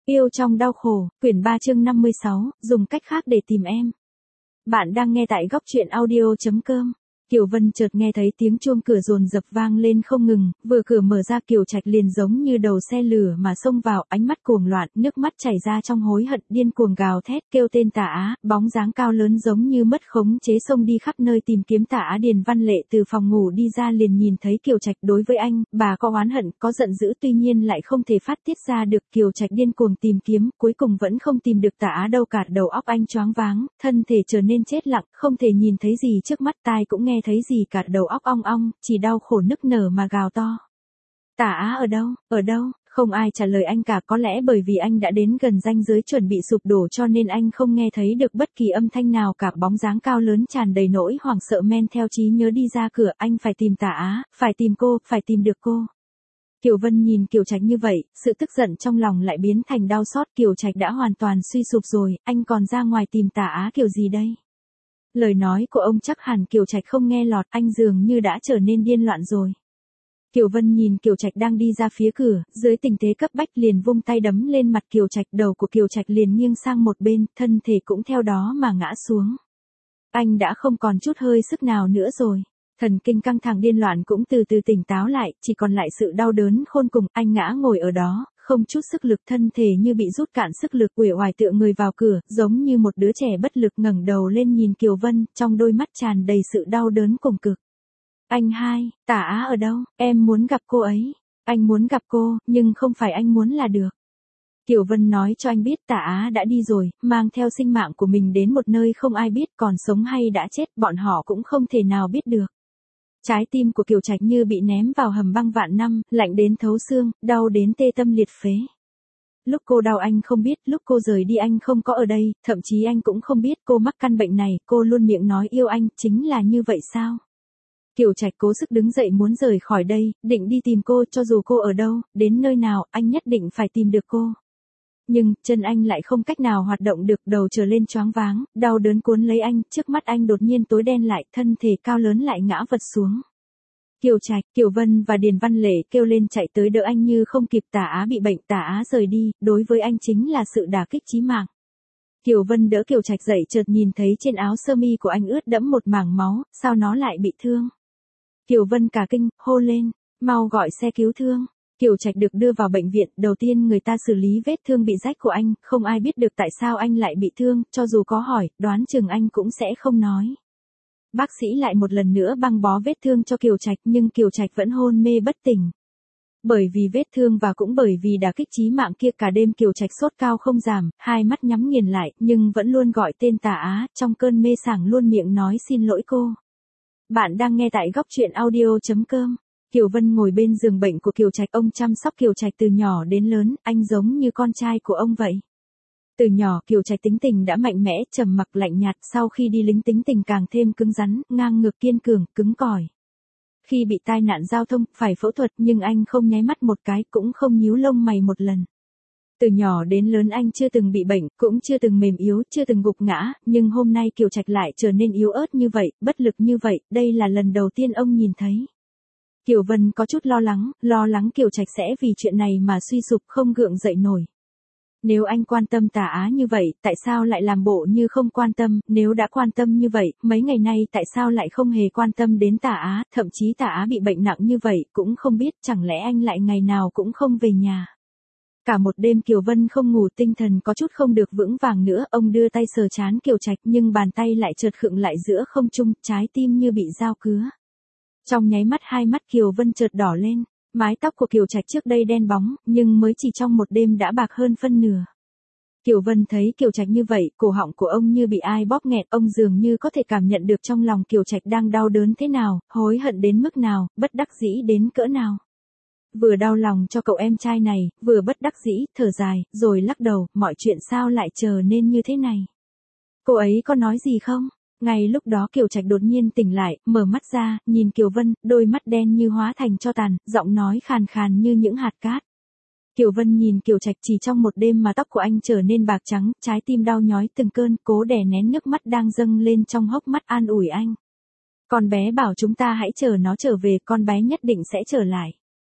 Yêu trong đau khổ, quyển 3 chương 56, dùng cách khác để tìm em. Bạn đang nghe tại góc truyện audio.com. Kiều Vân chợt nghe thấy tiếng chuông cửa dồn dập vang lên không ngừng, vừa cửa mở ra Kiều Trạch liền giống như đầu xe lửa mà xông vào, ánh mắt cuồng loạn, nước mắt chảy ra trong hối hận, điên cuồng gào thét kêu tên Tả Á, bóng dáng cao lớn giống như mất khống chế xông đi khắp nơi tìm kiếm Tả Á. Điền Văn Lệ từ phòng ngủ đi ra liền nhìn thấy Kiều Trạch. Đối với anh, bà có oán hận, có giận dữ, tuy nhiên lại không thể phát tiết ra được. Kiều Trạch điên cuồng tìm kiếm, cuối cùng vẫn không tìm được Tả Á đâu cả. Đầu óc anh choáng váng, thân thể trở nên chết lặng, không thể nhìn thấy gì trước mắt, tai cũng nghe thấy gì cả, đầu óc ong ong, chỉ đau khổ nức nở mà gào to. Tả Á ở đâu, ở đâu? Không ai trả lời anh cả, có lẽ bởi vì anh đã đến gần ranh giới chuẩn bị sụp đổ cho nên anh không nghe thấy được bất kỳ âm thanh nào cả. Bóng dáng cao lớn tràn đầy nỗi hoảng sợ men theo trí nhớ đi ra cửa, anh phải tìm Tả Á, phải tìm cô, phải tìm được cô. Kiều Vân nhìn Kiều Trạch như vậy, sự tức giận trong lòng lại biến thành đau xót. Kiều Trạch đã hoàn toàn suy sụp rồi, anh còn ra ngoài tìm Tả Á kiểu gì đây? Lời nói của ông chắc hẳn Kiều Trạch không nghe lọt, anh dường như đã trở nên điên loạn rồi. Kiều Vân nhìn Kiều Trạch đang đi ra phía cửa, dưới tình thế cấp bách liền vung tay đấm lên mặt Kiều Trạch, đầu của Kiều Trạch liền nghiêng sang một bên, thân thể cũng theo đó mà ngã xuống. Anh đã không còn chút hơi sức nào nữa rồi. Thần kinh căng thẳng điên loạn cũng từ từ tỉnh táo lại, chỉ còn lại sự đau đớn khôn cùng. Anh ngã ngồi ở đó, không chút sức lực, thân thể như bị rút cạn sức lực, uể oải tựa người vào cửa, giống như một đứa trẻ bất lực. Ngẩng đầu lên nhìn Kiều Vân, trong đôi mắt tràn đầy sự đau đớn cùng cực. Anh hai, Tả Á ở đâu? Em muốn gặp cô ấy. Anh muốn gặp cô, nhưng không phải anh muốn là được. Kiều Vân nói cho anh biết Tả Á đã đi rồi, mang theo sinh mạng của mình đến một nơi không ai biết, còn sống hay đã chết, bọn họ cũng không thể nào biết được. Trái tim của Kiều Trạch như bị ném vào hầm băng vạn năm, lạnh đến thấu xương, đau đến tê tâm liệt phế. Lúc cô đau anh không biết, lúc cô rời đi anh không có ở đây, thậm chí anh cũng không biết cô mắc căn bệnh này, cô luôn miệng nói yêu anh, chính là như vậy sao? Kiều Trạch cố sức đứng dậy muốn rời khỏi đây, định đi tìm cô, cho dù cô ở đâu, đến nơi nào, anh nhất định phải tìm được cô. Nhưng, chân anh lại không cách nào hoạt động được, đầu trở lên choáng váng, đau đớn cuốn lấy anh, trước mắt anh đột nhiên tối đen lại, thân thể cao lớn lại ngã vật xuống. Kiều Trạch, Kiều Vân và Điền Văn Lệ kêu lên chạy tới đỡ anh như không kịp. Tả Á bị bệnh, Tả Á rời đi, đối với anh chính là sự đả kích chí mạng. Kiều Vân đỡ Kiều Trạch dậy, chợt nhìn thấy trên áo sơ mi của anh ướt đẫm một mảng máu, sao nó lại bị thương? Kiều Vân cả kinh, hô lên, mau gọi xe cứu thương. Kiều Trạch được đưa vào bệnh viện, đầu tiên người ta xử lý vết thương bị rách của anh, không ai biết được tại sao anh lại bị thương, cho dù có hỏi, đoán chừng anh cũng sẽ không nói. Bác sĩ lại một lần nữa băng bó vết thương cho Kiều Trạch, nhưng Kiều Trạch vẫn hôn mê bất tỉnh. Bởi vì vết thương và cũng bởi vì đả kích chí mạng kia, cả đêm Kiều Trạch sốt cao không giảm, hai mắt nhắm nghiền lại, nhưng vẫn luôn gọi tên Tả Á, trong cơn mê sảng luôn miệng nói xin lỗi cô. Bạn đang nghe tại góc truyện audio.com. Kiều Vân ngồi bên giường bệnh của Kiều Trạch, ông chăm sóc Kiều Trạch từ nhỏ đến lớn, anh giống như con trai của ông vậy. Từ nhỏ Kiều Trạch tính tình đã mạnh mẽ, trầm mặc lạnh nhạt, sau khi đi lính tính tình càng thêm cứng rắn, ngang ngược kiên cường, cứng cỏi. Khi bị tai nạn giao thông, phải phẫu thuật, nhưng anh không nháy mắt một cái, cũng không nhíu lông mày một lần. Từ nhỏ đến lớn anh chưa từng bị bệnh, cũng chưa từng mềm yếu, chưa từng gục ngã, nhưng hôm nay Kiều Trạch lại trở nên yếu ớt như vậy, bất lực như vậy, đây là lần đầu tiên ông nhìn thấy. Kiều Vân có chút lo lắng Kiều Trạch sẽ vì chuyện này mà suy sụp không gượng dậy nổi. Nếu anh quan tâm Tả Á như vậy, tại sao lại làm bộ như không quan tâm, nếu đã quan tâm như vậy, mấy ngày nay tại sao lại không hề quan tâm đến Tả Á, thậm chí Tả Á bị bệnh nặng như vậy, cũng không biết, chẳng lẽ anh lại ngày nào cũng không về nhà. Cả một đêm Kiều Vân không ngủ, tinh thần có chút không được vững vàng nữa, ông đưa tay sờ trán Kiều Trạch nhưng bàn tay lại chợt khựng lại giữa không trung, trái tim như bị dao cứa. Trong nháy mắt hai mắt Kiều Vân chợt đỏ lên, mái tóc của Kiều Trạch trước đây đen bóng, nhưng mới chỉ trong một đêm đã bạc hơn phân nửa. Kiều Vân thấy Kiều Trạch như vậy, cổ họng của ông như bị ai bóp nghẹt, ông dường như có thể cảm nhận được trong lòng Kiều Trạch đang đau đớn thế nào, hối hận đến mức nào, bất đắc dĩ đến cỡ nào. Vừa đau lòng cho cậu em trai này, vừa bất đắc dĩ, thở dài, rồi lắc đầu, mọi chuyện sao lại trở nên như thế này. Cô ấy có nói gì không? Ngay lúc đó Kiều Trạch đột nhiên tỉnh lại, mở mắt ra, nhìn Kiều Vân, đôi mắt đen như hóa thành tro tàn, giọng nói khàn khàn như những hạt cát. Kiều Vân nhìn Kiều Trạch, chỉ trong một đêm mà tóc của anh trở nên bạc trắng, trái tim đau nhói từng cơn, cố đè nén nước mắt đang dâng lên trong hốc mắt, an ủi anh. Con bé bảo chúng ta hãy chờ nó trở về, con bé nhất định sẽ trở lại.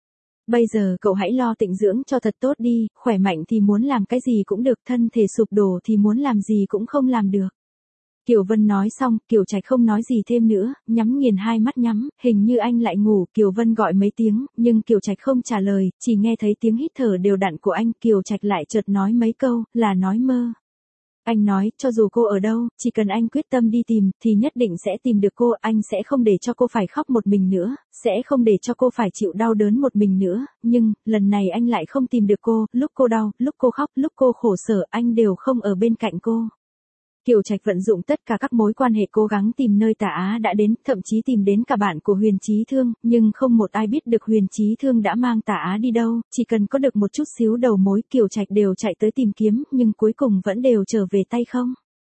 Bây giờ cậu hãy lo tịnh dưỡng cho thật tốt đi, khỏe mạnh thì muốn làm cái gì cũng được, thân thể sụp đổ thì muốn làm gì cũng không làm được. Kiều Vân nói xong, Kiều Trạch không nói gì thêm nữa, nhắm nghiền hai mắt nhắm, hình như anh lại ngủ. Kiều Vân gọi mấy tiếng, nhưng Kiều Trạch không trả lời, chỉ nghe thấy tiếng hít thở đều đặn của anh. Kiều Trạch lại chợt nói mấy câu, là nói mơ. Anh nói, cho dù cô ở đâu, chỉ cần anh quyết tâm đi tìm, thì nhất định sẽ tìm được cô, anh sẽ không để cho cô phải khóc một mình nữa, sẽ không để cho cô phải chịu đau đớn một mình nữa, nhưng, lần này anh lại không tìm được cô, lúc cô đau, lúc cô khóc, lúc cô khổ sở, anh đều không ở bên cạnh cô. Kiều Trạch vận dụng tất cả các mối quan hệ cố gắng tìm nơi Tả Á đã đến, thậm chí tìm đến cả bạn của Huyền Chí Thương, nhưng không một ai biết được Huyền Chí Thương đã mang Tả Á đi đâu, chỉ cần có được một chút xíu đầu mối Kiều Trạch đều chạy tới tìm kiếm, nhưng cuối cùng vẫn đều trở về tay không.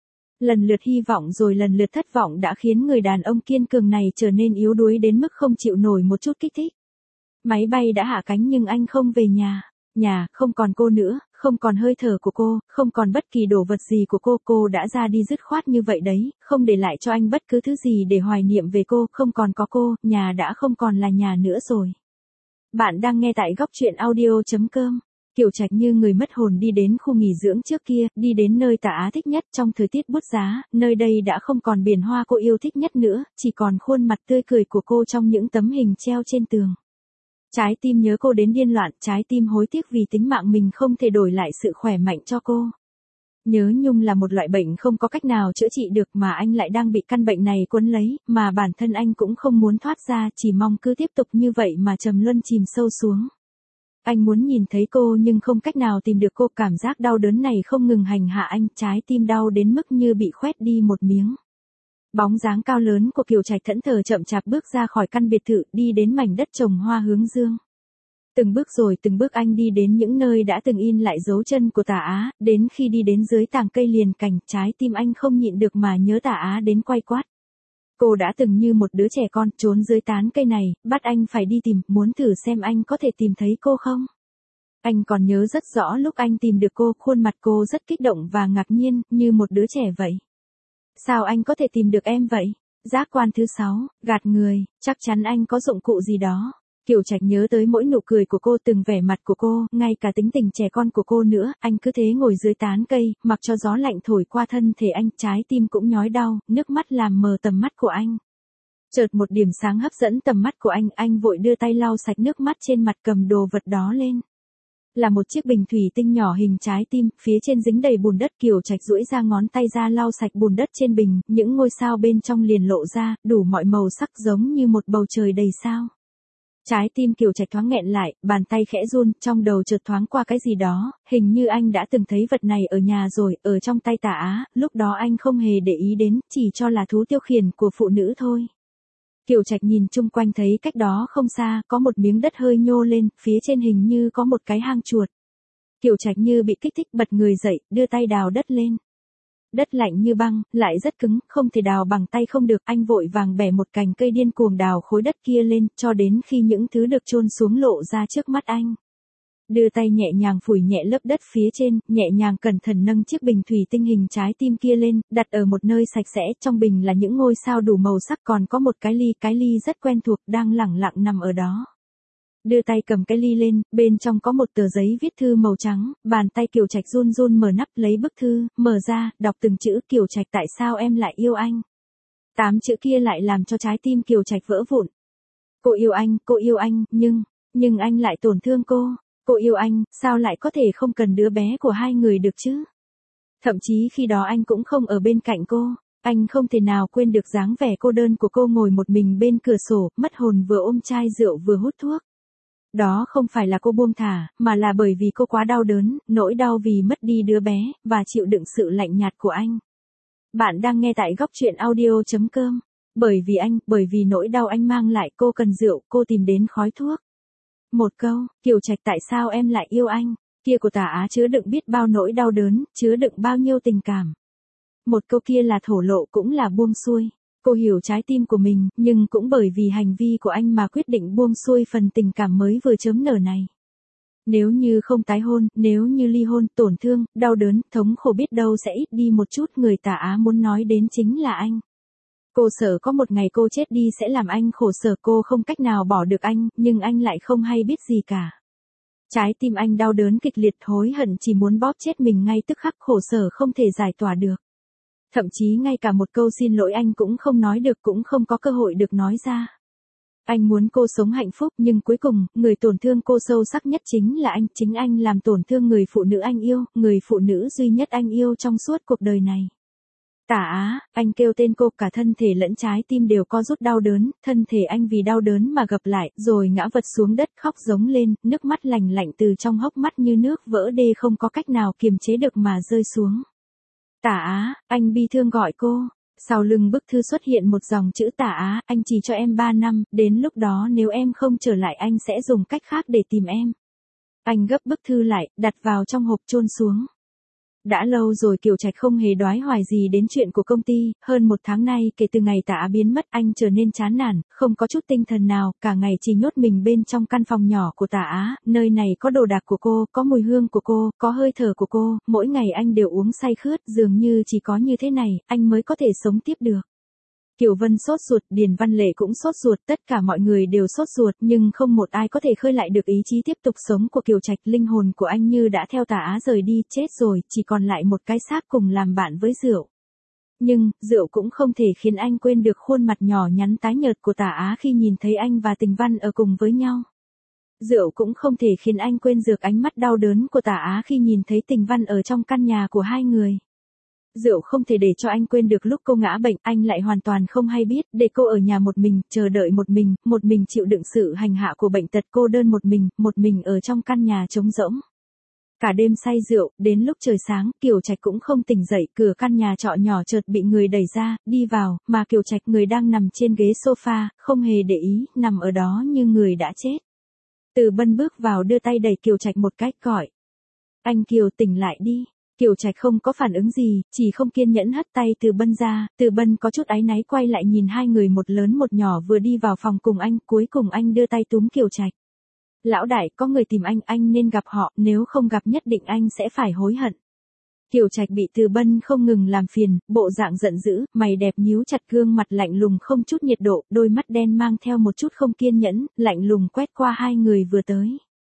Lần lượt hy vọng rồi lần lượt thất vọng đã khiến người đàn ông kiên cường này trở nên yếu đuối đến mức không chịu nổi một chút kích thích. Máy bay đã hạ cánh nhưng anh không về nhà. Nhà, không còn cô nữa, không còn hơi thở của cô, không còn bất kỳ đồ vật gì của cô đã ra đi dứt khoát như vậy đấy, không để lại cho anh bất cứ thứ gì để hoài niệm về cô, không còn có cô, nhà đã không còn là nhà nữa rồi. Bạn đang nghe tại góc truyện audio.com. Kiều Trạch như người mất hồn đi đến khu nghỉ dưỡng trước kia, đi đến nơi Tả Á thích nhất trong thời tiết bút giá, nơi đây đã không còn biển hoa cô yêu thích nhất nữa, chỉ còn khuôn mặt tươi cười của cô trong những tấm hình treo trên tường. Trái tim nhớ cô đến điên loạn, trái tim hối tiếc vì tính mạng mình không thể đổi lại sự khỏe mạnh cho cô. Nhớ nhung là một loại bệnh không có cách nào chữa trị được mà anh lại đang bị căn bệnh này quấn lấy, mà bản thân anh cũng không muốn thoát ra, chỉ mong cứ tiếp tục như vậy mà trầm luân chìm sâu xuống. Anh muốn nhìn thấy cô nhưng không cách nào tìm được cô, cảm giác đau đớn này không ngừng hành hạ anh, trái tim đau đến mức như bị khoét đi một miếng. Bóng dáng cao lớn của Kiều Trạch thẫn thờ chậm chạp bước ra khỏi căn biệt thự, đi đến mảnh đất trồng hoa hướng dương. Từng bước rồi từng bước anh đi đến những nơi đã từng in lại dấu chân của Tả Á, đến khi đi đến dưới tàng cây liền cảnh, trái tim anh không nhịn được mà nhớ Tả Á đến quay quát. Cô đã từng như một đứa trẻ con trốn dưới tán cây này, bắt anh phải đi tìm, muốn thử xem anh có thể tìm thấy cô không. Anh còn nhớ rất rõ lúc anh tìm được cô, khuôn mặt cô rất kích động và ngạc nhiên, như một đứa trẻ vậy. Sao anh có thể tìm được em vậy? Giác quan thứ 6, gạt người, chắc chắn anh có dụng cụ gì đó. Kiều Trạch nhớ tới mỗi nụ cười của cô, từng vẻ mặt của cô, ngay cả tính tình trẻ con của cô nữa, anh cứ thế ngồi dưới tán cây, mặc cho gió lạnh thổi qua thân thể anh, trái tim cũng nhói đau, nước mắt làm mờ tầm mắt của anh. Chợt một điểm sáng hấp dẫn tầm mắt của anh vội đưa tay lau sạch nước mắt trên mặt, cầm đồ vật đó lên. Là một chiếc bình thủy tinh nhỏ hình trái tim, phía trên dính đầy bùn đất. Kiều Trạch duỗi ra ngón tay ra lau sạch bùn đất trên bình, những ngôi sao bên trong liền lộ ra, đủ mọi màu sắc giống như một bầu trời đầy sao. Trái tim Kiều Trạch thoáng nghẹn lại, bàn tay khẽ run, trong đầu chợt thoáng qua cái gì đó, hình như anh đã từng thấy vật này ở nhà rồi, ở trong tay Tả Á, lúc đó anh không hề để ý đến, chỉ cho là thú tiêu khiển của phụ nữ thôi. Kiều Trạch nhìn chung quanh thấy cách đó không xa, có một miếng đất hơi nhô lên, phía trên hình như có một cái hang chuột. Kiều Trạch như bị kích thích bật người dậy, đưa tay đào đất lên. Đất lạnh như băng, lại rất cứng, không thể đào bằng tay không được, anh vội vàng bẻ một cành cây điên cuồng đào khối đất kia lên, cho đến khi những thứ được chôn xuống lộ ra trước mắt anh. Đưa tay nhẹ nhàng phủi nhẹ lớp đất phía trên, nhẹ nhàng cẩn thận nâng chiếc bình thủy tinh hình trái tim kia lên, đặt ở một nơi sạch sẽ, trong bình là những ngôi sao đủ màu sắc, còn có một cái ly rất quen thuộc đang lẳng lặng nằm ở đó. Đưa tay cầm cái ly lên, bên trong có một tờ giấy viết thư màu trắng, bàn tay Kiều Trạch run run mở nắp lấy bức thư, mở ra, đọc từng chữ. Kiều Trạch, tại sao em lại yêu anh? 8 chữ kia lại làm cho trái tim Kiều Trạch vỡ vụn. Cô yêu anh, nhưng anh lại tổn thương cô. Cô yêu anh, sao lại có thể không cần đứa bé của hai người được chứ? Thậm chí khi đó anh cũng không ở bên cạnh cô. Anh không thể nào quên được dáng vẻ cô đơn của cô ngồi một mình bên cửa sổ, mất hồn vừa ôm chai rượu vừa hút thuốc. Đó không phải là cô buông thả, mà là bởi vì cô quá đau đớn, nỗi đau vì mất đi đứa bé, và chịu đựng sự lạnh nhạt của anh. Bạn đang nghe tại góc truyện audio.com. Bởi vì nỗi đau anh mang lại, cô cần rượu, cô tìm đến khói thuốc. Một câu, Kiều Trạch, tại sao em lại yêu anh? Kia của Tả Á chứa đựng biết bao nỗi đau đớn, chứa đựng bao nhiêu tình cảm. Một câu kia là thổ lộ cũng là buông xuôi. Cô hiểu trái tim của mình, nhưng cũng bởi vì hành vi của anh mà quyết định buông xuôi phần tình cảm mới vừa chớm nở này. Nếu như không tái hôn, nếu như ly hôn, tổn thương, đau đớn, thống khổ biết đâu sẽ ít đi một chút. Người Tả Á muốn nói đến chính là anh. Cô sợ có một ngày cô chết đi sẽ làm anh khổ sở, cô không cách nào bỏ được anh, nhưng anh lại không hay biết gì cả. Trái tim anh đau đớn kịch liệt, hối hận chỉ muốn bóp chết mình ngay tức khắc, khổ sở không thể giải tỏa được. Thậm chí ngay cả một câu xin lỗi anh cũng không nói được, cũng không có cơ hội được nói ra. Anh muốn cô sống hạnh phúc, nhưng cuối cùng, người tổn thương cô sâu sắc nhất chính là anh, chính anh làm tổn thương người phụ nữ anh yêu, người phụ nữ duy nhất anh yêu trong suốt cuộc đời này. Tả Á, anh kêu tên cô, cả thân thể lẫn trái tim đều co rút đau đớn, thân thể anh vì đau đớn mà gập lại, rồi ngã vật xuống đất khóc giống lên, nước mắt lành lạnh từ trong hốc mắt như nước vỡ đê không có cách nào kiềm chế được mà rơi xuống. Tả Á, anh bi thương gọi cô. Sau lưng bức thư xuất hiện một dòng chữ: Tả Á, anh chỉ cho em 3 năm, đến lúc đó nếu em không trở lại anh sẽ dùng cách khác để tìm em. Anh gấp bức thư lại, đặt vào trong hộp chôn xuống. Đã lâu rồi Kiều Trạch không hề đoái hoài gì đến chuyện của công ty, hơn 1 tháng nay kể từ ngày Tả Á biến mất anh trở nên chán nản, không có chút tinh thần nào, cả ngày chỉ nhốt mình bên trong căn phòng nhỏ của Tả Á, nơi này có đồ đạc của cô, có mùi hương của cô, có hơi thở của cô, mỗi ngày anh đều uống say khướt, dường như chỉ có như thế này, anh mới có thể sống tiếp được. Kiều Vân sốt ruột, Điền Văn Lệ cũng sốt ruột, tất cả mọi người đều sốt ruột, nhưng không một ai có thể khơi lại được ý chí tiếp tục sống của Kiều Trạch, linh hồn của anh như đã theo Tả Á rời đi, chết rồi, chỉ còn lại một cái xác cùng làm bạn với rượu. Nhưng, rượu cũng không thể khiến anh quên được khuôn mặt nhỏ nhắn tái nhợt của Tả Á khi nhìn thấy anh và Tình Văn ở cùng với nhau. Rượu cũng không thể khiến anh quên được ánh mắt đau đớn của Tả Á khi nhìn thấy Tình Văn ở trong căn nhà của hai người. Rượu không thể để cho anh quên được lúc cô ngã bệnh, anh lại hoàn toàn không hay biết, để cô ở nhà một mình, chờ đợi một mình chịu đựng sự hành hạ của bệnh tật, cô đơn một mình ở trong căn nhà trống rỗng. Cả đêm say rượu, đến lúc trời sáng, Kiều Trạch cũng không tỉnh dậy, cửa căn nhà trọ nhỏ chợt bị người đẩy ra, đi vào, mà Kiều Trạch người đang nằm trên ghế sofa, không hề để ý, nằm ở đó như người đã chết. Từ Bân bước vào đưa tay đẩy Kiều Trạch một cái, gọi: Anh Kiều, tỉnh lại đi. Kiều Trạch không có phản ứng gì, chỉ không kiên nhẫn hất tay Từ Bân ra, Từ Bân có chút áy náy quay lại nhìn hai người một lớn một nhỏ vừa đi vào phòng cùng anh, cuối cùng anh đưa tay túm Kiều Trạch. Lão đại, có người tìm anh nên gặp họ, nếu không gặp nhất định anh sẽ phải hối hận. Kiều Trạch bị Từ Bân không ngừng làm phiền, bộ dạng giận dữ, mày đẹp nhíu chặt, gương mặt lạnh lùng không chút nhiệt độ, đôi mắt đen mang theo một chút không kiên nhẫn, lạnh lùng quét qua hai người vừa tới.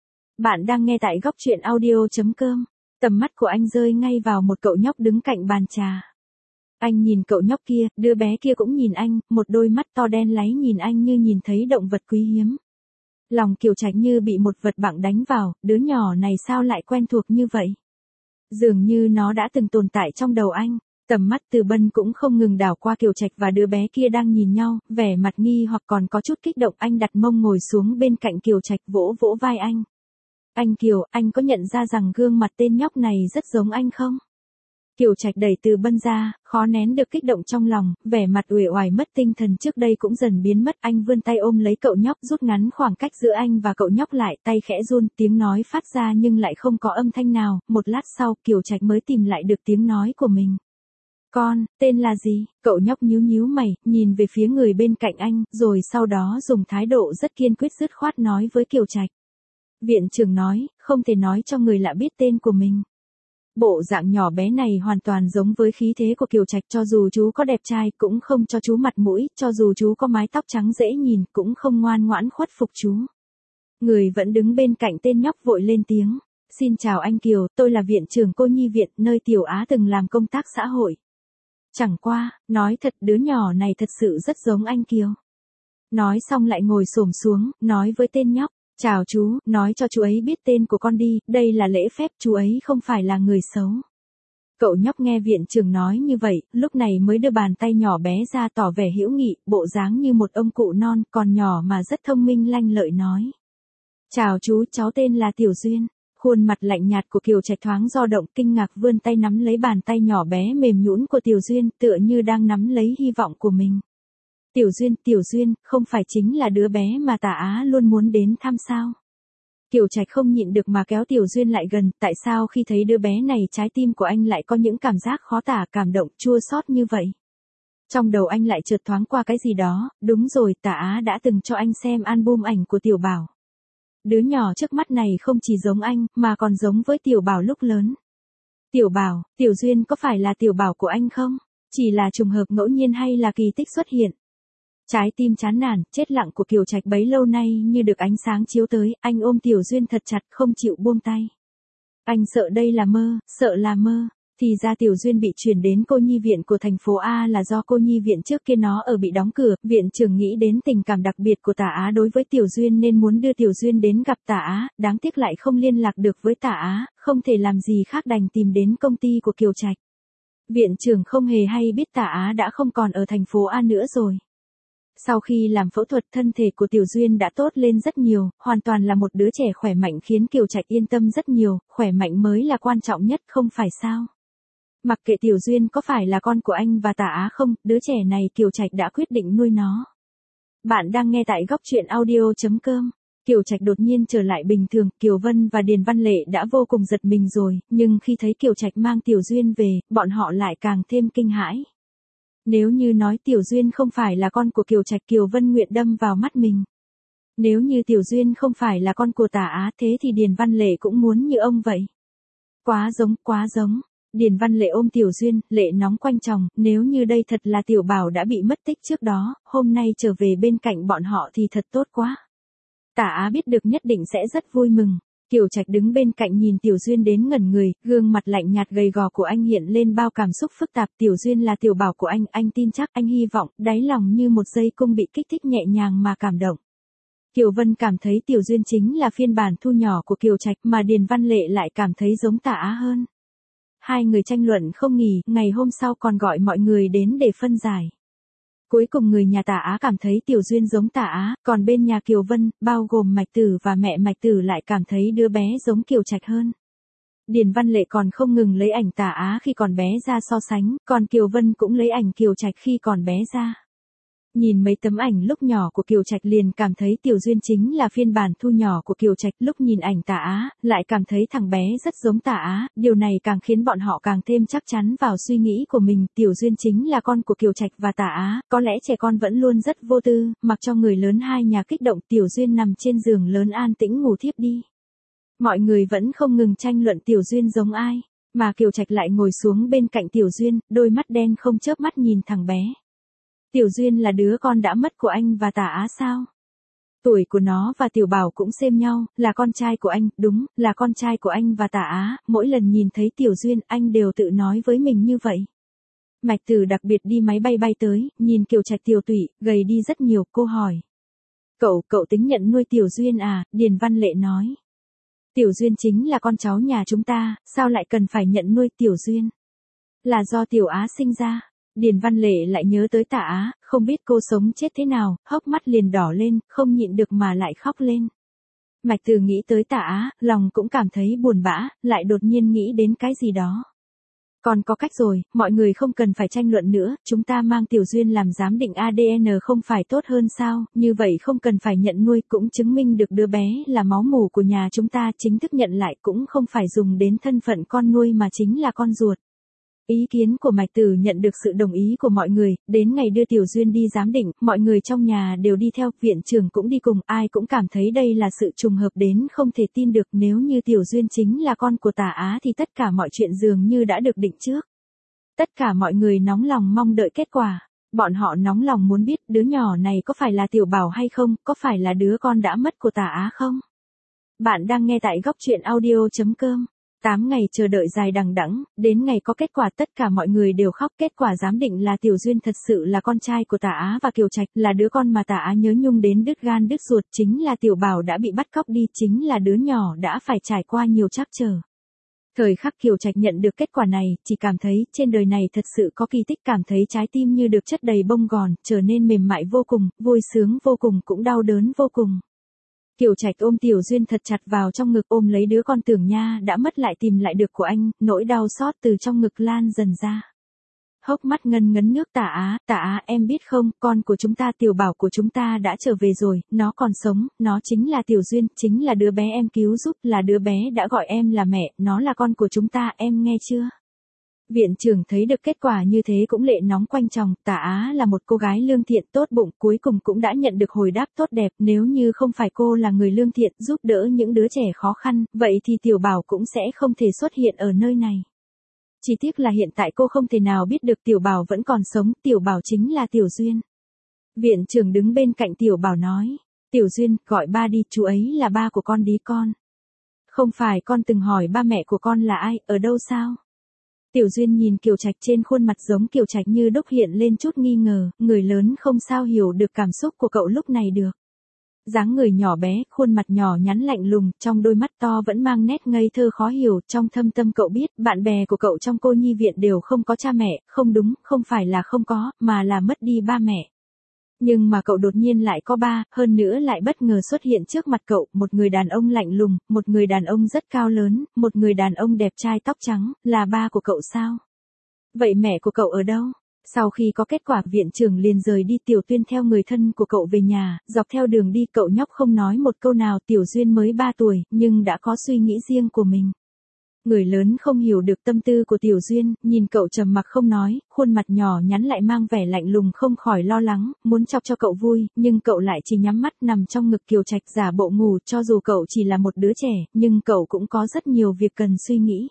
Bạn đang nghe tại Góc Truyện Audio.com. Tầm mắt của anh rơi ngay vào một cậu nhóc đứng cạnh bàn trà. Anh nhìn cậu nhóc kia, đứa bé kia cũng nhìn anh, một đôi mắt to đen láy nhìn anh như nhìn thấy động vật quý hiếm. Lòng Kiều Trạch như bị một vật bặng đánh vào, đứa nhỏ này sao lại quen thuộc như vậy? Dường như nó đã từng tồn tại trong đầu anh. Tầm mắt Từ Bân cũng không ngừng đảo qua Kiều Trạch và đứa bé kia đang nhìn nhau, vẻ mặt nghi hoặc còn có chút kích động. Anh đặt mông ngồi xuống bên cạnh Kiều Trạch, vỗ vỗ vai anh. Anh Kiều, anh có nhận ra rằng gương mặt tên nhóc này rất giống anh không? Kiều Trạch đẩy Từ Bân ra, khó nén được kích động trong lòng, vẻ mặt uể oải mất tinh thần trước đây cũng dần biến mất. Anh vươn tay ôm lấy cậu nhóc, rút ngắn khoảng cách giữa anh và cậu nhóc lại, tay khẽ run, tiếng nói phát ra nhưng lại không có âm thanh nào. Một lát sau, Kiều Trạch mới tìm lại được tiếng nói của mình. Con, tên là gì? Cậu nhóc nhíu mày, nhìn về phía người bên cạnh anh, rồi sau đó dùng thái độ rất kiên quyết dứt khoát nói với Kiều Trạch. Viện trưởng nói, không thể nói cho người lạ biết tên của mình. Bộ dạng nhỏ bé này hoàn toàn giống với khí thế của Kiều Trạch, cho dù chú có đẹp trai cũng không cho chú mặt mũi, cho dù chú có mái tóc trắng dễ nhìn cũng không ngoan ngoãn khuất phục chú. Người vẫn đứng bên cạnh tên nhóc vội lên tiếng. Xin chào anh Kiều, tôi là viện trưởng cô nhi viện, nơi Tiểu Á từng làm công tác xã hội. Chẳng qua, nói thật đứa nhỏ này thật sự rất giống anh Kiều. Nói xong lại ngồi xổm xuống, nói với tên nhóc. Chào chú, nói cho chú ấy biết tên của con đi, đây là lễ phép, chú ấy không phải là người xấu. Cậu nhóc nghe viện trưởng nói như vậy, lúc này mới đưa bàn tay nhỏ bé ra tỏ vẻ hữu nghị, bộ dáng như một ông cụ non, còn nhỏ mà rất thông minh lanh lợi nói. Chào chú, cháu tên là Tiểu Duyên. Khuôn mặt lạnh nhạt của Kiều Trạch thoáng dao động, kinh ngạc vươn tay nắm lấy bàn tay nhỏ bé mềm nhũn của Tiểu Duyên, tựa như đang nắm lấy hy vọng của mình. Tiểu Duyên, không phải chính là đứa bé mà Tả Á luôn muốn đến thăm sao? Kiều Trạch không nhịn được mà kéo Tiểu Duyên lại gần, tại sao khi thấy đứa bé này trái tim của anh lại có những cảm giác khó tả, cảm động, chua xót như vậy? Trong đầu anh lại chợt thoáng qua cái gì đó, đúng rồi, Tả Á đã từng cho anh xem album ảnh của Tiểu Bảo. Đứa nhỏ trước mắt này không chỉ giống anh, mà còn giống với Tiểu Bảo lúc lớn. Tiểu Bảo, Tiểu Duyên có phải là Tiểu Bảo của anh không? Chỉ là trùng hợp ngẫu nhiên hay là kỳ tích xuất hiện? Trái tim chán nản, chết lặng của Kiều Trạch bấy lâu nay như được ánh sáng chiếu tới, anh ôm Tiểu Duyên thật chặt không chịu buông tay. Anh sợ đây là mơ, sợ là mơ. Thì ra Tiểu Duyên bị chuyển đến cô nhi viện của thành phố A là do cô nhi viện trước kia nó ở bị đóng cửa, viện trưởng nghĩ đến tình cảm đặc biệt của Tả Á đối với Tiểu Duyên nên muốn đưa Tiểu Duyên đến gặp Tả Á, đáng tiếc lại không liên lạc được với Tả Á, không thể làm gì khác đành tìm đến công ty của Kiều Trạch. Viện trưởng không hề hay biết Tả Á đã không còn ở thành phố A nữa rồi. Sau khi làm phẫu thuật thân thể của Tiểu Duyên đã tốt lên rất nhiều, hoàn toàn là một đứa trẻ khỏe mạnh khiến Kiều Trạch yên tâm rất nhiều, khỏe mạnh mới là quan trọng nhất không phải sao. Mặc kệ Tiểu Duyên có phải là con của anh và Tả Á không, đứa trẻ này Kiều Trạch đã quyết định nuôi nó. Bạn đang nghe tại góc truyện audio.com. Kiều Trạch đột nhiên trở lại bình thường, Kiều Vân và Điền Văn Lệ đã vô cùng giật mình rồi, nhưng khi thấy Kiều Trạch mang Tiểu Duyên về, bọn họ lại càng thêm kinh hãi. Nếu như nói Tiểu Duyên không phải là con của Kiều Trạch, Kiều Vân nguyện đâm vào mắt mình. Nếu như Tiểu Duyên không phải là con của Tả Á, thế thì Điền Văn Lệ cũng muốn như ông vậy. Quá giống, quá giống. Điền Văn Lệ ôm Tiểu Duyên, lệ nóng quanh chồng, nếu như đây thật là Tiểu Bảo đã bị mất tích trước đó, hôm nay trở về bên cạnh bọn họ thì thật tốt quá. Tả Á biết được nhất định sẽ rất vui mừng. Kiều Trạch đứng bên cạnh nhìn Tiểu Duyên đến ngẩn người, gương mặt lạnh nhạt gầy gò của anh hiện lên bao cảm xúc phức tạp. Tiểu Duyên là Tiểu Bảo của anh tin chắc, anh hy vọng, đáy lòng như một dây cung bị kích thích nhẹ nhàng mà cảm động. Kiều Vân cảm thấy Tiểu Duyên chính là phiên bản thu nhỏ của Kiều Trạch mà Điền Văn Lệ lại cảm thấy giống Tả Á hơn. Hai người tranh luận không nghỉ, ngày hôm sau còn gọi mọi người đến để phân giải. Cuối cùng người nhà Tả Á cảm thấy Tiểu Duyên giống Tả Á, còn bên nhà Kiều Vân, bao gồm Mạch Tử và mẹ Mạch Tử lại cảm thấy đứa bé giống Kiều Trạch hơn. Điền Văn Lệ còn không ngừng lấy ảnh Tả Á khi còn bé ra so sánh, còn Kiều Vân cũng lấy ảnh Kiều Trạch khi còn bé ra. Nhìn mấy tấm ảnh lúc nhỏ của Kiều Trạch liền cảm thấy Tiểu Duyên chính là phiên bản thu nhỏ của Kiều Trạch, lúc nhìn ảnh Tả Á, lại cảm thấy thằng bé rất giống Tả Á, điều này càng khiến bọn họ càng thêm chắc chắn vào suy nghĩ của mình, Tiểu Duyên chính là con của Kiều Trạch và Tả Á, có lẽ trẻ con vẫn luôn rất vô tư, mặc cho người lớn hai nhà kích động, Tiểu Duyên nằm trên giường lớn an tĩnh ngủ thiếp đi. Mọi người vẫn không ngừng tranh luận Tiểu Duyên giống ai, mà Kiều Trạch lại ngồi xuống bên cạnh Tiểu Duyên, đôi mắt đen không chớp mắt nhìn thằng bé. Tiểu Duyên là đứa con đã mất của anh và Tả Á sao? Tuổi của nó và Tiểu Bảo cũng xem nhau, là con trai của anh, đúng, là con trai của anh và Tả Á, mỗi lần nhìn thấy Tiểu Duyên anh đều tự nói với mình như vậy. Mạch Tử đặc biệt đi máy bay bay tới, nhìn Kiều Trạch tiều tụy, gầy đi rất nhiều, cô hỏi. Cậu tính nhận nuôi Tiểu Duyên à? Điền Văn Lệ nói. Tiểu Duyên chính là con cháu nhà chúng ta, sao lại cần phải nhận nuôi Tiểu Duyên? Là do Tiểu Á sinh ra. Điền Văn Lệ lại nhớ tới Tả Á, không biết cô sống chết thế nào, hốc mắt liền đỏ lên, không nhịn được mà lại khóc lên. Mạch Tử nghĩ tới Tả Á, lòng cũng cảm thấy buồn bã, lại đột nhiên nghĩ đến cái gì đó. Còn có cách rồi, mọi người không cần phải tranh luận nữa, chúng ta mang Tiểu Duyên làm giám định ADN không phải tốt hơn sao, như vậy không cần phải nhận nuôi cũng chứng minh được đứa bé là máu mủ của nhà chúng ta, chính thức nhận lại cũng không phải dùng đến thân phận con nuôi mà chính là con ruột. Ý kiến của Mạch Tử nhận được sự đồng ý của mọi người, đến ngày đưa Tiểu Duyên đi giám định, mọi người trong nhà đều đi theo, viện trưởng cũng đi cùng, ai cũng cảm thấy đây là sự trùng hợp đến không thể tin được, nếu như Tiểu Duyên chính là con của Tả Á thì tất cả mọi chuyện dường như đã được định trước. Tất cả mọi người nóng lòng mong đợi kết quả, bọn họ nóng lòng muốn biết đứa nhỏ này có phải là Tiểu Bảo hay không, có phải là đứa con đã mất của Tả Á không? Bạn đang nghe tại góc truyện audio.com. 8 ngày chờ đợi dài đằng đẵng, đến ngày có kết quả tất cả mọi người đều khóc, kết quả giám định là Tiểu Duyên thật sự là con trai của Tả Á và Kiều Trạch, là đứa con mà Tả Á nhớ nhung đến đứt gan đứt ruột, chính là Tiểu Bảo đã bị bắt cóc đi, chính là đứa nhỏ đã phải trải qua nhiều trắc trở. Thời khắc Kiều Trạch nhận được kết quả này, chỉ cảm thấy trên đời này thật sự có kỳ tích, cảm thấy trái tim như được chất đầy bông gòn, trở nên mềm mại vô cùng, vui sướng vô cùng cũng đau đớn vô cùng. Kiều Trạch ôm Tiểu Duyên thật chặt vào trong ngực, ôm lấy đứa con tưởng nha đã mất lại tìm lại được của anh, nỗi đau xót từ trong ngực lan dần ra. Hốc mắt ngấn ngấn nước. Tả Á em biết không, con của chúng ta Tiểu Bảo của chúng ta đã trở về rồi, nó còn sống, nó chính là Tiểu Duyên, chính là đứa bé em cứu giúp, là đứa bé đã gọi em là mẹ, nó là con của chúng ta, em nghe chưa? Viện trưởng thấy được kết quả như thế cũng lệ nóng quanh chồng, Tả Á là một cô gái lương thiện tốt bụng, cuối cùng cũng đã nhận được hồi đáp tốt đẹp, nếu như không phải cô là người lương thiện giúp đỡ những đứa trẻ khó khăn, vậy thì Tiểu Bảo cũng sẽ không thể xuất hiện ở nơi này. Chỉ tiếc là hiện tại cô không thể nào biết được Tiểu Bảo vẫn còn sống, Tiểu Bảo chính là Tiểu Duyên. Viện trưởng đứng bên cạnh Tiểu Bảo nói, Tiểu Duyên, gọi ba đi, chú ấy là ba của con đi con. Không phải con từng hỏi ba mẹ của con là ai, ở đâu sao? Tiểu Duyên nhìn Kiều Trạch, trên khuôn mặt giống Kiều Trạch như đúc hiện lên chút nghi ngờ, người lớn không sao hiểu được cảm xúc của cậu lúc này được. Dáng người nhỏ bé, khuôn mặt nhỏ nhắn lạnh lùng, trong đôi mắt to vẫn mang nét ngây thơ khó hiểu, trong thâm tâm cậu biết, bạn bè của cậu trong cô nhi viện đều không có cha mẹ, không đúng, không phải là không có, mà là mất đi ba mẹ. Nhưng mà cậu đột nhiên lại có ba, hơn nữa lại bất ngờ xuất hiện trước mặt cậu, một người đàn ông lạnh lùng, một người đàn ông rất cao lớn, một người đàn ông đẹp trai tóc trắng, là ba của cậu sao? Vậy mẹ của cậu ở đâu? Sau khi có kết quả, viện trưởng liền rời đi, Tiểu Tuyên theo người thân của cậu về nhà, dọc theo đường đi cậu nhóc không nói một câu nào, Tiểu Duyên mới 3 tuổi, nhưng đã có suy nghĩ riêng của mình. Người lớn không hiểu được tâm tư của Tiểu Duyên, nhìn cậu trầm mặc không nói, khuôn mặt nhỏ nhắn lại mang vẻ lạnh lùng, không khỏi lo lắng, muốn chọc cho cậu vui, nhưng cậu lại chỉ nhắm mắt nằm trong ngực Kiều Trạch giả bộ ngủ, cho dù cậu chỉ là một đứa trẻ, nhưng cậu cũng có rất nhiều việc cần suy nghĩ.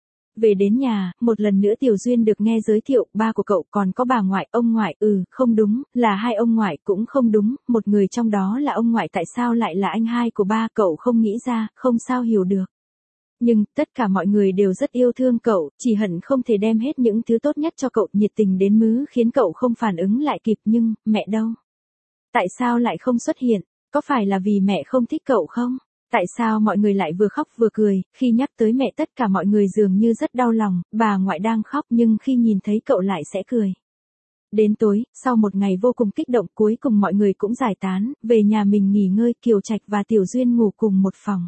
Về đến nhà, một lần nữa Tiểu Duyên được nghe giới thiệu, ba của cậu còn có bà ngoại, ông ngoại, không đúng, là hai ông ngoại, cũng không đúng, một người trong đó là ông ngoại, tại sao lại là anh hai của ba, cậu không nghĩ ra, không sao hiểu được. Nhưng, tất cả mọi người đều rất yêu thương cậu, chỉ hận không thể đem hết những thứ tốt nhất cho cậu, nhiệt tình đến mức khiến cậu không phản ứng lại kịp, nhưng, mẹ đâu? Tại sao lại không xuất hiện? Có phải là vì mẹ không thích cậu không? Tại sao mọi người lại vừa khóc vừa cười, khi nhắc tới mẹ tất cả mọi người dường như rất đau lòng, bà ngoại đang khóc nhưng khi nhìn thấy cậu lại sẽ cười. Đến tối, sau một ngày vô cùng kích động, cuối cùng mọi người cũng giải tán, về nhà mình nghỉ ngơi, Kiều Trạch và Tiểu Duyên ngủ cùng một phòng.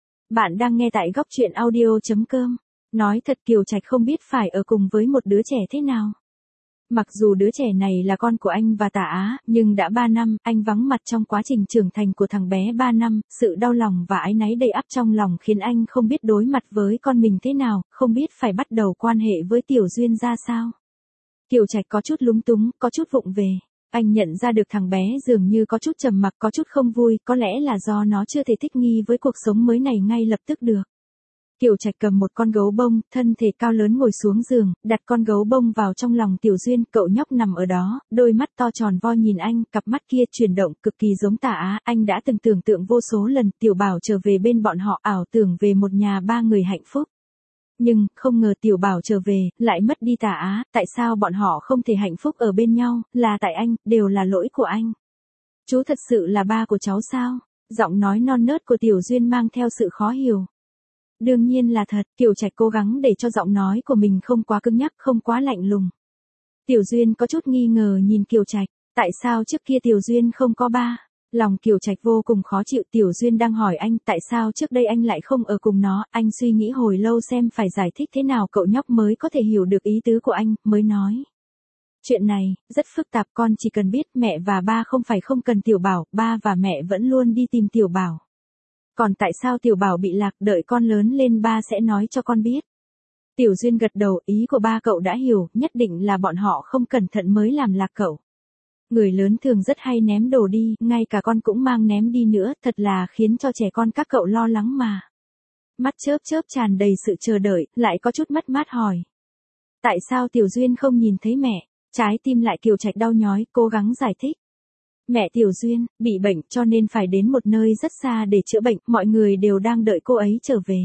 Bạn đang nghe tại góc truyện audio.com. Nói thật Kiều Trạch không biết phải ở cùng với một đứa trẻ thế nào. Mặc dù đứa trẻ này là con của anh và Tả Á, nhưng đã 3 năm, anh vắng mặt trong quá trình trưởng thành của thằng bé 3 năm, sự đau lòng và áy náy đầy ắp trong lòng khiến anh không biết đối mặt với con mình thế nào, không biết phải bắt đầu quan hệ với Tiểu Duyên ra sao. Kiều Trạch có chút lúng túng, có chút vụng về. Anh nhận ra được thằng bé dường như có chút trầm mặc, có chút không vui, có lẽ là do nó chưa thể thích nghi với cuộc sống mới này ngay lập tức được. Kiều Trạch cầm một con gấu bông, thân thể cao lớn ngồi xuống giường, đặt con gấu bông vào trong lòng Tiểu Duyên, cậu nhóc nằm ở đó, đôi mắt to tròn vo nhìn anh, cặp mắt kia chuyển động cực kỳ giống Tả Á, anh đã từng tưởng tượng vô số lần Tiểu Bảo trở về bên bọn họ, ảo tưởng về một nhà ba người hạnh phúc. Nhưng, không ngờ Tiểu Bảo trở về, lại mất đi Tả Á, tại sao bọn họ không thể hạnh phúc ở bên nhau, là tại anh, đều là lỗi của anh. Chú thật sự là ba của cháu sao? Giọng nói non nớt của Tiểu Duyên mang theo sự khó hiểu. Đương nhiên là thật, Kiều Trạch cố gắng để cho giọng nói của mình không quá cứng nhắc, không quá lạnh lùng. Tiểu Duyên có chút nghi ngờ nhìn Kiều Trạch, tại sao trước kia Tiểu Duyên không có ba? Lòng Kiều Trạch vô cùng khó chịu, Tiểu Duyên đang hỏi anh tại sao trước đây anh lại không ở cùng nó, anh suy nghĩ hồi lâu xem phải giải thích thế nào cậu nhóc mới có thể hiểu được ý tứ của anh, mới nói. Chuyện này, rất phức tạp, con chỉ cần biết mẹ và ba không phải không cần Tiểu Bảo, ba và mẹ vẫn luôn đi tìm Tiểu Bảo. Còn tại sao Tiểu Bảo bị lạc, đợi con lớn lên ba sẽ nói cho con biết. Tiểu Duyên gật đầu, ý của ba cậu đã hiểu, nhất định là bọn họ không cẩn thận mới làm lạc cậu. Người lớn thường rất hay ném đồ đi, ngay cả con cũng mang ném đi nữa, thật là khiến cho trẻ con các cậu lo lắng mà. Mắt chớp chớp tràn đầy sự chờ đợi, lại có chút mất mát hỏi. Tại sao Tiểu Duyên không nhìn thấy mẹ? Trái tim lại Kiều Trạch đau nhói, cố gắng giải thích. Mẹ Tiểu Duyên, bị bệnh cho nên phải đến một nơi rất xa để chữa bệnh, mọi người đều đang đợi cô ấy trở về.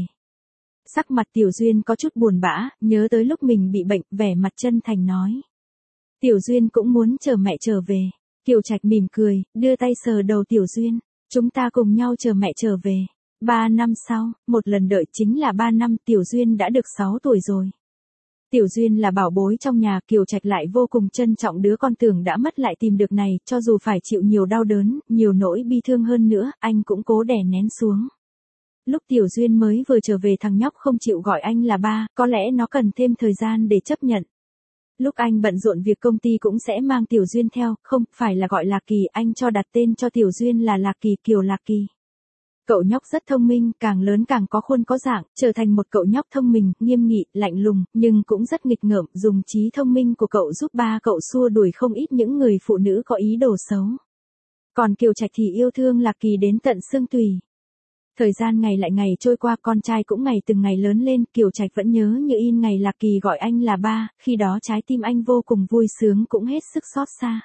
Sắc mặt Tiểu Duyên có chút buồn bã, nhớ tới lúc mình bị bệnh, vẻ mặt chân thành nói. Tiểu Duyên cũng muốn chờ mẹ trở về. Kiều Trạch mỉm cười, đưa tay sờ đầu Tiểu Duyên. Chúng ta cùng nhau chờ mẹ trở về. 3 năm sau, một lần đợi chính là 3 năm, Tiểu Duyên đã được 6 tuổi rồi. Tiểu Duyên là bảo bối trong nhà, Kiều Trạch lại vô cùng trân trọng đứa con tưởng đã mất lại tìm được này, cho dù phải chịu nhiều đau đớn, nhiều nỗi bi thương hơn nữa, anh cũng cố đè nén xuống. Lúc Tiểu Duyên mới vừa trở về thằng nhóc không chịu gọi anh là ba, có lẽ nó cần thêm thời gian để chấp nhận. Lúc anh bận rộn việc công ty cũng sẽ mang Tiểu Duyên theo, không phải là gọi Lạc Kỳ, anh cho đặt tên cho Tiểu Duyên là Lạc Kỳ, Kiều Lạc Kỳ. Cậu nhóc rất thông minh, càng lớn càng có khuôn có dạng, trở thành một cậu nhóc thông minh, nghiêm nghị, lạnh lùng, nhưng cũng rất nghịch ngợm, dùng trí thông minh của cậu giúp ba cậu xua đuổi không ít những người phụ nữ có ý đồ xấu. Còn Kiều Trạch thì yêu thương Lạc Kỳ đến tận xương tùy. Thời gian ngày lại ngày trôi qua, con trai cũng ngày từng ngày lớn lên, Kiều Trạch vẫn nhớ như in ngày Lạc Kỳ gọi anh là ba, khi đó trái tim anh vô cùng vui sướng cũng hết sức xót xa.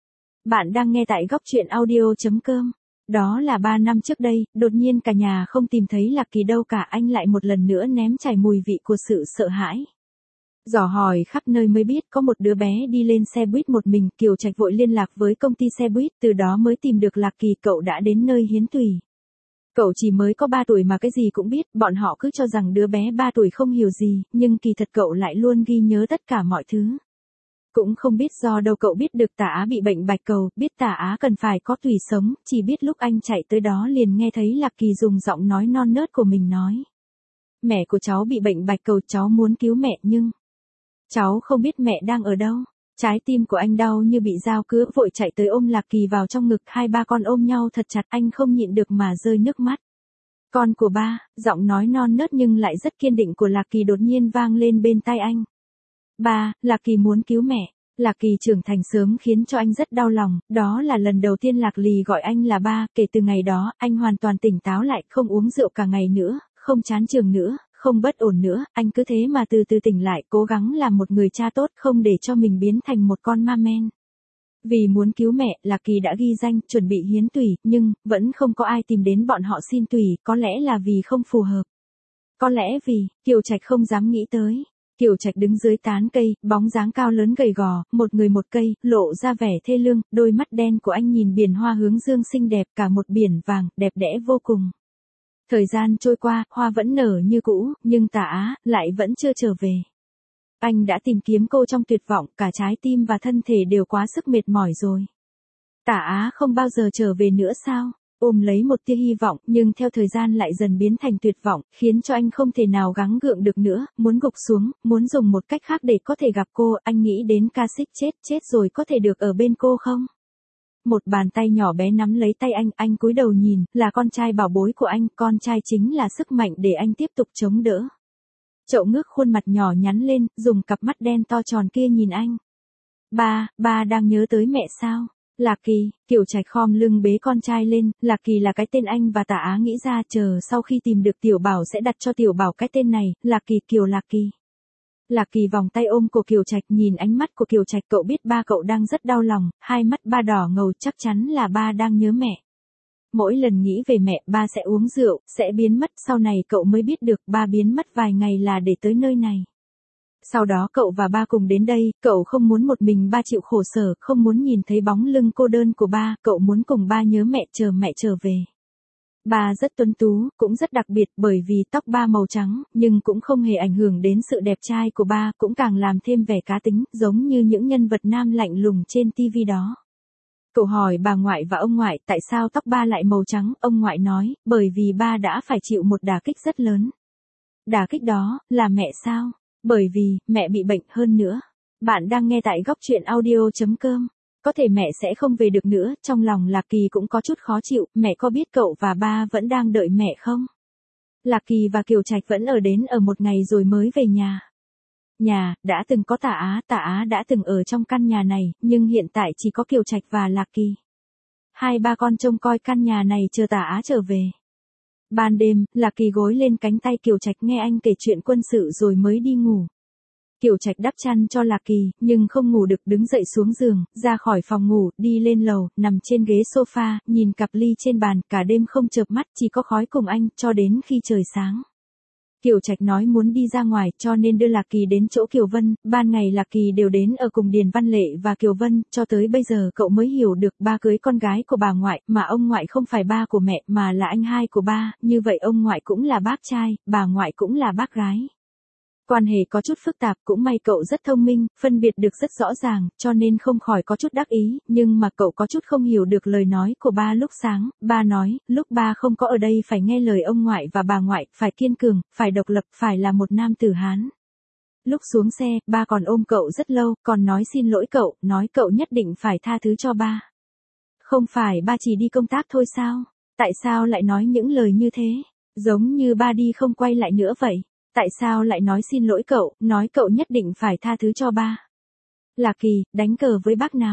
Bạn đang nghe tại góc truyện audio.com. Đó là 3 năm trước đây, đột nhiên cả nhà không tìm thấy Lạc Kỳ đâu cả, anh lại một lần nữa ném trải mùi vị của sự sợ hãi. Dò hỏi khắp nơi mới biết có một đứa bé đi lên xe buýt một mình, Kiều Trạch vội liên lạc với công ty xe buýt, từ đó mới tìm được Lạc Kỳ, cậu đã đến nơi hiến tủy. Cậu chỉ mới có 3 tuổi mà cái gì cũng biết, bọn họ cứ cho rằng đứa bé 3 tuổi không hiểu gì, nhưng kỳ thật cậu lại luôn ghi nhớ tất cả mọi thứ. Cũng không biết do đâu cậu biết được Tả Á bị bệnh bạch cầu, biết Tả Á cần phải có tủy sống, chỉ biết lúc anh chạy tới đó liền nghe thấy Lạc Kỳ dùng giọng nói non nớt của mình nói. Mẹ của cháu bị bệnh bạch cầu, cháu muốn cứu mẹ nhưng cháu không biết mẹ đang ở đâu. Trái tim của anh đau như bị dao cứa, vội chạy tới ôm Lạc Kỳ vào trong ngực, hai ba con ôm nhau thật chặt, anh không nhịn được mà rơi nước mắt. Con của ba, giọng nói non nớt nhưng lại rất kiên định của Lạc Kỳ đột nhiên vang lên bên tai anh. Ba, Lạc Kỳ muốn cứu mẹ. Lạc Kỳ trưởng thành sớm khiến cho anh rất đau lòng, đó là lần đầu tiên Lạc Lì gọi anh là ba, kể từ ngày đó, anh hoàn toàn tỉnh táo lại, không uống rượu cả ngày nữa, không chán trường nữa, không bất ổn nữa, anh cứ thế mà từ từ tỉnh lại, cố gắng làm một người cha tốt, không để cho mình biến thành một con ma men. Vì muốn cứu mẹ, Lạc Kỳ đã ghi danh, chuẩn bị hiến tủy, nhưng, vẫn không có ai tìm đến bọn họ xin tủy, có lẽ là vì không phù hợp. Có lẽ vì, Kiều Trạch không dám nghĩ tới. Kiều Trạch đứng dưới tán cây, bóng dáng cao lớn gầy gò, một người một cây, lộ ra vẻ thê lương, đôi mắt đen của anh nhìn biển hoa hướng dương xinh đẹp, cả một biển vàng, đẹp đẽ vô cùng. Thời gian trôi qua, hoa vẫn nở như cũ, nhưng Tả Á lại vẫn chưa trở về. Anh đã tìm kiếm cô trong tuyệt vọng, cả trái tim và thân thể đều quá sức mệt mỏi rồi. Tả Á không bao giờ trở về nữa sao? Ôm lấy một tia hy vọng, nhưng theo thời gian lại dần biến thành tuyệt vọng, khiến cho anh không thể nào gắng gượng được nữa, muốn gục xuống, muốn dùng một cách khác để có thể gặp cô, anh nghĩ đến ca xích chết rồi có thể được ở bên cô không? Một bàn tay nhỏ bé nắm lấy tay anh cúi đầu nhìn, là con trai bảo bối của anh, con trai chính là sức mạnh để anh tiếp tục chống đỡ. Chậu ngước khuôn mặt nhỏ nhắn lên, dùng cặp mắt đen to tròn kia nhìn anh. Ba đang nhớ tới mẹ sao? Lạc Kỳ, Kiều Trạch khom lưng bế con trai lên, Lạc Kỳ là cái tên anh và Tả Á nghĩ ra, chờ sau khi tìm được Tiểu Bảo sẽ đặt cho Tiểu Bảo cái tên này, Lạc Kỳ, Kiều Lạc Kỳ. Lạc Kỳ vòng tay ôm của Kiều Trạch, nhìn ánh mắt của Kiều Trạch, cậu biết ba cậu đang rất đau lòng, hai mắt ba đỏ ngầu, chắc chắn là ba đang nhớ mẹ. Mỗi lần nghĩ về mẹ, ba sẽ uống rượu, sẽ biến mất, sau này cậu mới biết được ba biến mất vài ngày là để tới nơi này. Sau đó cậu và ba cùng đến đây, cậu không muốn một mình ba chịu khổ sở, không muốn nhìn thấy bóng lưng cô đơn của ba, cậu muốn cùng ba nhớ mẹ trở về. Ba rất tuấn tú, cũng rất đặc biệt bởi vì tóc ba màu trắng, nhưng cũng không hề ảnh hưởng đến sự đẹp trai của ba, cũng càng làm thêm vẻ cá tính, giống như những nhân vật nam lạnh lùng trên TV đó. Cậu hỏi bà ngoại và ông ngoại tại sao tóc ba lại màu trắng, ông ngoại nói, bởi vì ba đã phải chịu một đả kích rất lớn. Đả kích đó, là mẹ sao? Bởi vì, mẹ bị bệnh hơn nữa. Bạn đang nghe tại góc truyện audio.com. Có thể mẹ sẽ không về được nữa, trong lòng Lạc Kỳ cũng có chút khó chịu, mẹ có biết cậu và ba vẫn đang đợi mẹ không? Lạc Kỳ và Kiều Trạch vẫn ở đến ở một ngày rồi mới về nhà. Nhà, đã từng có Tả Á đã từng ở trong căn nhà này, nhưng hiện tại chỉ có Kiều Trạch và Lạc Kỳ. Hai ba con trông coi căn nhà này chờ Tả Á trở về. Ban đêm, Lạc Kỳ gối lên cánh tay Kiều Trạch nghe anh kể chuyện quân sự rồi mới đi ngủ. Kiều Trạch đắp chăn cho Lạc Kỳ, nhưng không ngủ được, đứng dậy xuống giường, ra khỏi phòng ngủ, đi lên lầu, nằm trên ghế sofa, nhìn cặp ly trên bàn, cả đêm không chợp mắt, chỉ có khói cùng anh, cho đến khi trời sáng. Kiều Trạch nói muốn đi ra ngoài, cho nên đưa Lạc Kỳ đến chỗ Kiều Vân, ban ngày Lạc Kỳ đều đến ở cùng Điền Văn Lệ và Kiều Vân, cho tới bây giờ cậu mới hiểu được ba cưới con gái của bà ngoại, mà ông ngoại không phải ba của mẹ, mà là anh hai của ba, như vậy ông ngoại cũng là bác trai, bà ngoại cũng là bác gái. Quan hệ có chút phức tạp, cũng may cậu rất thông minh, phân biệt được rất rõ ràng, cho nên không khỏi có chút đắc ý, nhưng mà cậu có chút không hiểu được lời nói của ba lúc sáng, ba nói, lúc ba không có ở đây phải nghe lời ông ngoại và bà ngoại, phải kiên cường, phải độc lập, phải là một nam tử Hán. Lúc xuống xe, ba còn ôm cậu rất lâu, còn nói xin lỗi cậu, nói cậu nhất định phải tha thứ cho ba. Không phải ba chỉ đi công tác thôi sao? Tại sao lại nói những lời như thế? Giống như ba đi không quay lại nữa vậy. Tại sao lại nói xin lỗi cậu, nói cậu nhất định phải tha thứ cho ba? Lạc Kỳ, đánh cờ với bác nào?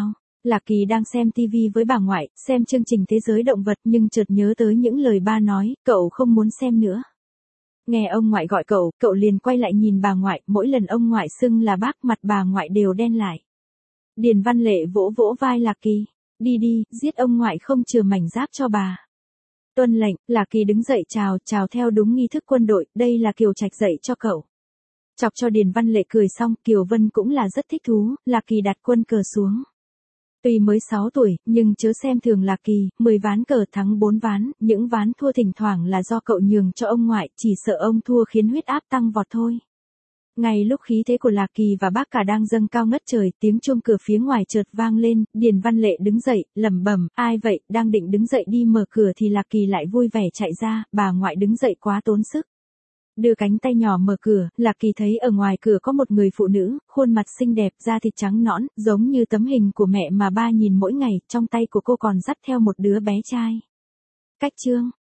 Lạc Kỳ đang xem TV với bà ngoại, xem chương trình Thế giới động vật nhưng chợt nhớ tới những lời ba nói, cậu không muốn xem nữa. Nghe ông ngoại gọi cậu liền quay lại nhìn bà ngoại, mỗi lần ông ngoại xưng là bác mặt bà ngoại đều đen lại. Điền Văn Lệ vỗ vỗ vai Lạc Kỳ, đi đi, giết ông ngoại không chừa mảnh giáp cho bà. Tuân lệnh, Lạc Kỳ đứng dậy chào theo đúng nghi thức quân đội, đây là Kiều Trạch dạy cho cậu. Chọc cho Điền Văn Lệ cười xong, Kiều Vân cũng là rất thích thú, Lạc Kỳ đặt quân cờ xuống. Tuy mới 6 tuổi, nhưng chớ xem thường Lạc Kỳ, 10 ván cờ thắng 4 ván, những ván thua thỉnh thoảng là do cậu nhường cho ông ngoại, chỉ sợ ông thua khiến huyết áp tăng vọt thôi. Ngay lúc khí thế của Lạc Kỳ và bác cả đang dâng cao ngất trời, tiếng chuông cửa phía ngoài chợt vang lên, Điền Văn Lệ đứng dậy, lẩm bẩm, ai vậy, đang định đứng dậy đi mở cửa thì Lạc Kỳ lại vui vẻ chạy ra, bà ngoại đứng dậy quá tốn sức. Đưa cánh tay nhỏ mở cửa, Lạc Kỳ thấy ở ngoài cửa có một người phụ nữ, khuôn mặt xinh đẹp, da thịt trắng nõn, giống như tấm hình của mẹ mà ba nhìn mỗi ngày, trong tay của cô còn dắt theo một đứa bé trai. Cách chương